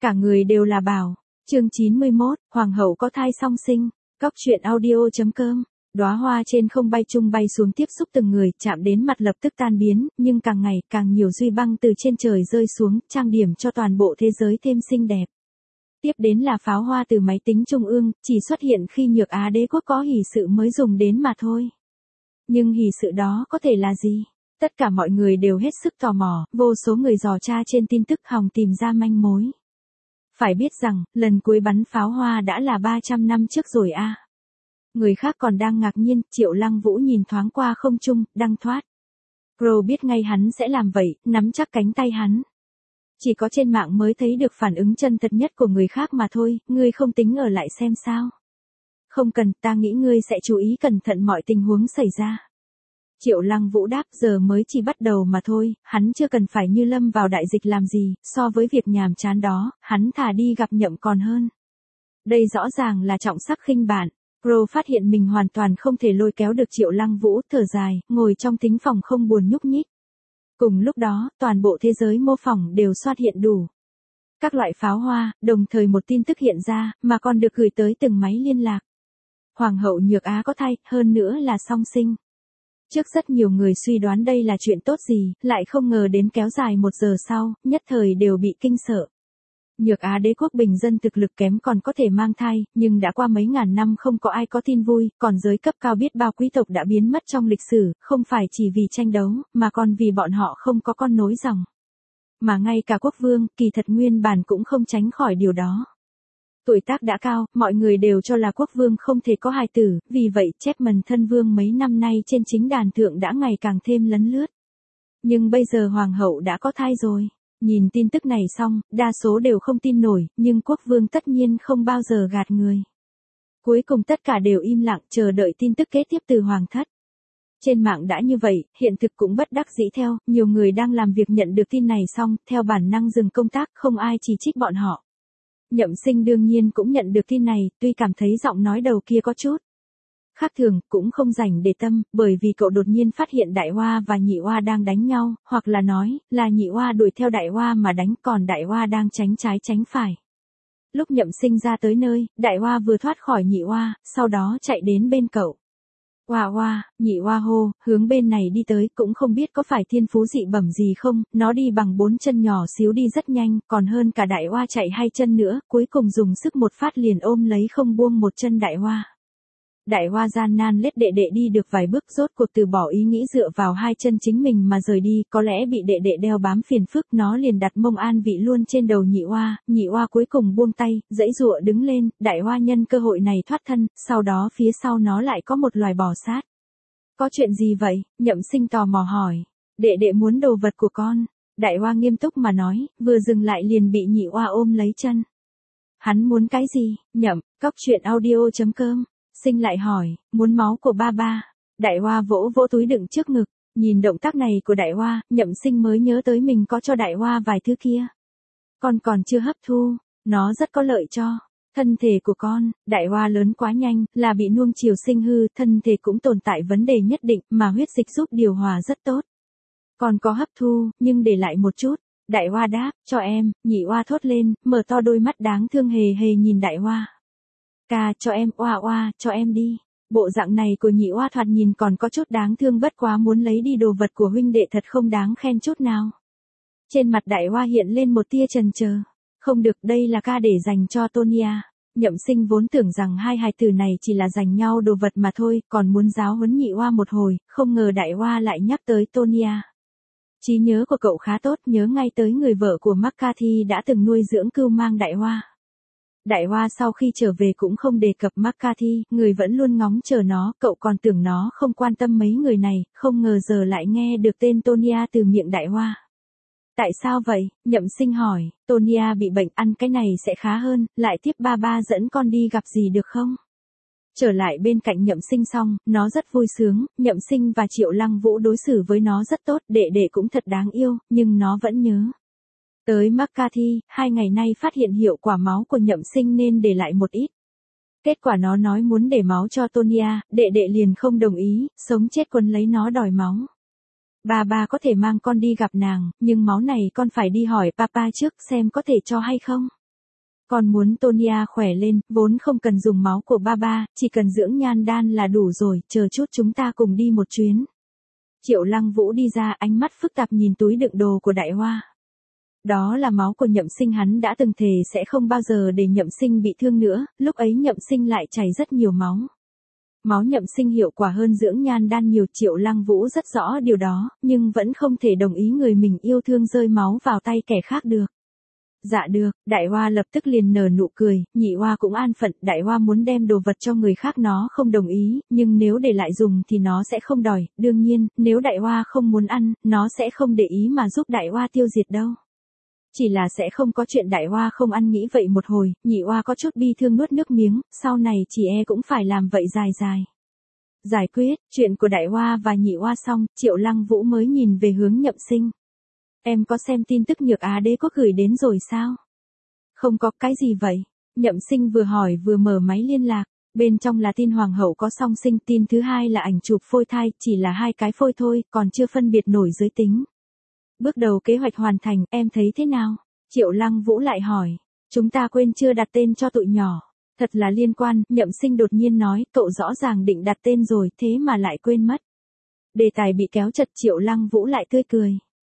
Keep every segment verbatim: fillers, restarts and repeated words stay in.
Cả người đều là bảo. Chương chín mươi mốt, Hoàng hậu có thai song sinh. Cóc truyện audio.com. Đóa hoa trên không bay chung bay xuống tiếp xúc từng người, chạm đến mặt lập tức tan biến, nhưng càng ngày càng nhiều duy băng từ trên trời rơi xuống, trang điểm cho toàn bộ thế giới thêm xinh đẹp. Tiếp đến là pháo hoa từ máy tính trung ương, chỉ xuất hiện khi Nhược Á đế quốc có hỷ sự mới dùng đến mà thôi. Nhưng hỷ sự đó có thể là gì? Tất cả mọi người đều hết sức tò mò, vô số người dò tra trên tin tức hòng tìm ra manh mối. Phải biết rằng, lần cuối bắn pháo hoa đã là ba trăm năm trước rồi a. À. Người khác còn đang ngạc nhiên, Triệu Lăng Vũ nhìn thoáng qua không trung, đang thoát. Crow biết ngay hắn sẽ làm vậy, nắm chắc cánh tay hắn. Chỉ có trên mạng mới thấy được phản ứng chân thật nhất của người khác mà thôi, ngươi không tính ở lại xem sao. Không cần, ta nghĩ ngươi sẽ chú ý cẩn thận mọi tình huống xảy ra. Triệu Lăng Vũ đáp, giờ mới chỉ bắt đầu mà thôi, hắn chưa cần phải như lâm vào đại dịch làm gì, so với việc nhàm chán đó, hắn thà đi gặp Nhậm còn hơn. Đây rõ ràng là trọng sắc khinh bạn. Pro phát hiện mình hoàn toàn không thể lôi kéo được Triệu Lăng Vũ, thở dài, ngồi trong thính phòng không buồn nhúc nhích. Cùng lúc đó, toàn bộ thế giới mô phỏng đều xuất hiện đủ các loại pháo hoa, đồng thời một tin tức hiện ra, mà còn được gửi tới từng máy liên lạc. Hoàng hậu Nhược Á có thai, hơn nữa là song sinh. Trước rất nhiều người suy đoán đây là chuyện tốt gì, lại không ngờ đến kéo dài một giờ sau, nhất thời đều bị kinh sợ. Nhược Á đế quốc bình dân thực lực kém còn có thể mang thai, nhưng đã qua mấy ngàn năm không có ai có tin vui, còn giới cấp cao biết bao quý tộc đã biến mất trong lịch sử, không phải chỉ vì tranh đấu, mà còn vì bọn họ không có con nối dòng. Mà ngay cả quốc vương, kỳ thật nguyên bản cũng không tránh khỏi điều đó. Tuổi tác đã cao, mọi người đều cho là quốc vương không thể có hài tử, vì vậy Chapman thân vương mấy năm nay trên chính đàn thượng đã ngày càng thêm lấn lướt. Nhưng bây giờ hoàng hậu đã có thai rồi. Nhìn tin tức này xong, đa số đều không tin nổi, nhưng quốc vương tất nhiên không bao giờ gạt người. Cuối cùng tất cả đều im lặng chờ đợi tin tức kế tiếp từ hoàng thất. Trên mạng đã như vậy, hiện thực cũng bất đắc dĩ theo, nhiều người đang làm việc nhận được tin này xong, theo bản năng dừng công tác, không ai chỉ trích bọn họ. Nhậm Sinh đương nhiên cũng nhận được tin này, tuy cảm thấy giọng nói đầu kia có chút khác thường, cũng không rảnh để tâm, bởi vì cậu đột nhiên phát hiện Đại Hoa và Nhị Hoa đang đánh nhau, hoặc là nói, là Nhị Hoa đuổi theo Đại Hoa mà đánh, còn Đại Hoa đang tránh trái tránh phải. Lúc Nhậm Sinh ra tới nơi, Đại Hoa vừa thoát khỏi Nhị Hoa, sau đó chạy đến bên cậu. Hoa hoa, Nhị Hoa hô, hướng bên này đi tới, cũng không biết có phải thiên phú dị bẩm gì không, nó đi bằng bốn chân nhỏ xíu đi rất nhanh, còn hơn cả Đại Hoa chạy hai chân nữa, cuối cùng dùng sức một phát liền ôm lấy không buông một chân Đại Hoa. Đại Hoa gian nan lết đệ đệ đi được vài bước rốt cuộc từ bỏ ý nghĩ dựa vào hai chân chính mình mà rời đi, có lẽ bị đệ đệ đeo bám phiền phức, nó liền đặt mông an vị luôn trên đầu Nhị Hoa, Nhị Hoa cuối cùng buông tay, giãy giụa đứng lên, Đại Hoa nhân cơ hội này thoát thân, sau đó phía sau nó lại có một loài bò sát. Có chuyện gì vậy? Nhậm Sinh tò mò hỏi. Đệ đệ muốn đồ vật của con. Đại Hoa nghiêm túc mà nói, vừa dừng lại liền bị Nhị Hoa ôm lấy chân. Hắn muốn cái gì? Nhậm, cóc truyện audio.com. Sinh lại hỏi, muốn máu của ba ba. Đại Hoa vỗ vỗ túi đựng trước ngực, nhìn động tác này của Đại Hoa, Nhậm Sinh mới nhớ tới mình có cho Đại Hoa vài thứ kia. Con còn chưa hấp thu, nó rất có lợi cho thân thể của con. Đại Hoa lớn quá nhanh, là bị nuông chiều sinh hư, thân thể cũng tồn tại vấn đề nhất định, mà huyết dịch giúp điều hòa rất tốt. Con có hấp thu, nhưng để lại một chút. Đại Hoa đáp, cho em. Nhị Hoa thốt lên, mở to đôi mắt đáng thương hề hề nhìn Đại Hoa. Ca, cho em, oa oa, cho em đi. Bộ dạng này của Nhị Hoa thoạt nhìn còn có chút đáng thương, bất quá muốn lấy đi đồ vật của huynh đệ thật không đáng khen chút nào. Trên mặt Đại Hoa hiện lên một tia chần chờ. Không được, đây là ca để dành cho Tonia. Nhậm Sinh vốn tưởng rằng hai hài tử này chỉ là dành nhau đồ vật mà thôi, còn muốn giáo huấn Nhị Hoa một hồi, không ngờ Đại Hoa lại nhắc tới Tonia. Trí nhớ của cậu khá tốt, nhớ ngay tới người vợ của McCarthy đã từng nuôi dưỡng cưu mang Đại Hoa. Đại Hoa sau khi trở về cũng không đề cập McCarthy, người vẫn luôn ngóng chờ nó, cậu còn tưởng nó không quan tâm mấy người này, không ngờ giờ lại nghe được tên Tonia từ miệng Đại Hoa. Tại sao vậy? Nhậm Sinh hỏi, Tonia bị bệnh, ăn cái này sẽ khá hơn, lại tiếp ba ba dẫn con đi gặp gì được không? Trở lại bên cạnh Nhậm Sinh xong, nó rất vui sướng, Nhậm Sinh và Triệu Lăng Vũ đối xử với nó rất tốt, đệ đệ cũng thật đáng yêu, nhưng nó vẫn nhớ tới McCarthy. Hai ngày nay phát hiện hiệu quả máu của Nhậm Sinh nên để lại một ít. Kết quả nó nói muốn để máu cho Tonia, đệ đệ liền không đồng ý, sống chết quấn lấy nó đòi máu. Ba ba có thể mang con đi gặp nàng, nhưng máu này con phải đi hỏi papa trước xem có thể cho hay không. Con muốn Tonya khỏe lên, vốn không cần dùng máu của ba ba, chỉ cần dưỡng nhan đan là đủ rồi, chờ chút chúng ta cùng đi một chuyến. Triệu Lăng Vũ đi ra, ánh mắt phức tạp nhìn túi đựng đồ của Đại Hoa. Đó là máu của Nhậm Sinh, hắn đã từng thề sẽ không bao giờ để Nhậm Sinh bị thương nữa, lúc ấy Nhậm Sinh lại chảy rất nhiều máu. Máu Nhậm Sinh hiệu quả hơn dưỡng nhan đan nhiều, Triệu Lăng Vũ rất rõ điều đó, nhưng vẫn không thể đồng ý người mình yêu thương rơi máu vào tay kẻ khác được. Dạ được, Đại Hoa lập tức liền nở nụ cười, Nhị Hoa cũng an phận, Đại Hoa muốn đem đồ vật cho người khác nó không đồng ý, nhưng nếu để lại dùng thì nó sẽ không đòi, đương nhiên, nếu Đại Hoa không muốn ăn, nó sẽ không để ý mà giúp Đại Hoa tiêu diệt đâu. Chỉ là sẽ không có chuyện Đại Hoa không ăn, nghĩ vậy một hồi, Nhị Hoa có chút bi thương nuốt nước miếng, sau này chỉ e cũng phải làm vậy dài dài. Giải quyết chuyện của Đại Hoa và Nhị Hoa xong, Triệu Lăng Vũ mới nhìn về hướng Nhậm Sinh. Em có xem tin tức Nhược Á Đế quốc gửi đến rồi sao? Không có, cái gì vậy? Nhậm Sinh vừa hỏi vừa mở máy liên lạc, bên trong là tin hoàng hậu có song sinh, tin thứ hai là ảnh chụp phôi thai, chỉ là hai cái phôi thôi, còn chưa phân biệt nổi giới tính. Bước đầu kế hoạch hoàn thành, em thấy thế nào? Triệu Lăng Vũ lại hỏi, chúng ta quên chưa đặt tên cho tụi nhỏ. Thật là liên quan, Nhậm Sinh đột nhiên nói, cậu rõ ràng định đặt tên rồi, thế mà lại quên mất. Đề tài bị kéo chật, Triệu Lăng Vũ lại tươi cười.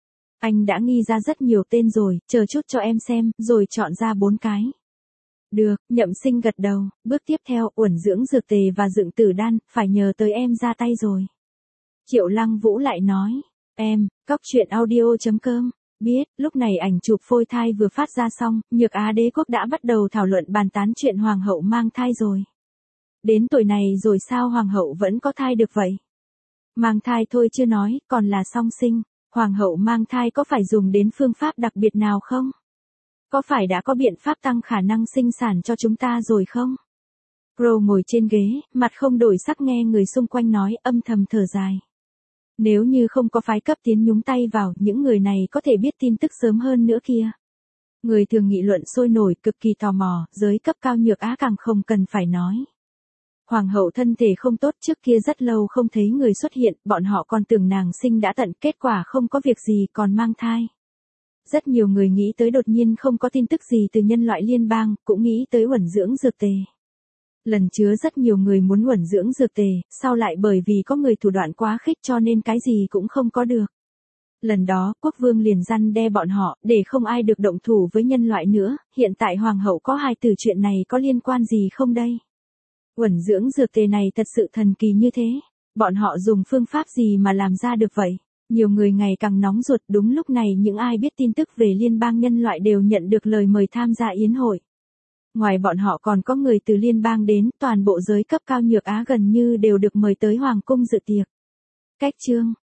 Anh đã nghi ra rất nhiều tên rồi, chờ chút cho em xem, rồi chọn ra bốn cái. Được, Nhậm Sinh gật đầu, bước tiếp theo, uẩn dưỡng dược tề và dựng tử đan, phải nhờ tới em ra tay rồi. Triệu Lăng Vũ lại nói, em, cóc truyện audio chấm com, biết, lúc này ảnh chụp phôi thai vừa phát ra xong, Nhược Á Đế quốc đã bắt đầu thảo luận bàn tán chuyện hoàng hậu mang thai rồi. Đến tuổi này rồi sao hoàng hậu vẫn có thai được vậy? Mang thai thôi chưa nói, còn là song sinh. Hoàng hậu mang thai có phải dùng đến phương pháp đặc biệt nào không? Có phải đã có biện pháp tăng khả năng sinh sản cho chúng ta rồi không? Pro ngồi trên ghế, mặt không đổi sắc nghe người xung quanh nói, âm thầm thở dài. Nếu như không có phái cấp tiến nhúng tay vào, những người này có thể biết tin tức sớm hơn nữa kia. Người thường nghị luận sôi nổi, cực kỳ tò mò, giới cấp cao Nhược Á càng không cần phải nói. Hoàng hậu thân thể không tốt, trước kia rất lâu không thấy người xuất hiện, bọn họ còn tưởng nàng sinh đã tận, kết quả không có việc gì còn mang thai. Rất nhiều người nghĩ tới đột nhiên không có tin tức gì từ nhân loại liên bang, cũng nghĩ tới uẩn dưỡng dược tề. Lần chứa rất nhiều người muốn uẩn dưỡng dược tề, sau lại bởi vì có người thủ đoạn quá khích cho nên cái gì cũng không có được. Lần đó, quốc vương liền răn đe bọn họ, để không ai được động thủ với nhân loại nữa, hiện tại hoàng hậu có hai từ, chuyện này có liên quan gì không đây? Uẩn dưỡng dược tề này thật sự thần kỳ như thế, bọn họ dùng phương pháp gì mà làm ra được vậy? Nhiều người ngày càng nóng ruột, đúng lúc này những ai biết tin tức về liên bang nhân loại đều nhận được lời mời tham gia yến hội. Ngoài bọn họ còn có người từ liên bang đến, toàn bộ giới cấp cao Nhược Á gần như đều được mời tới hoàng cung dự tiệc. Cách chương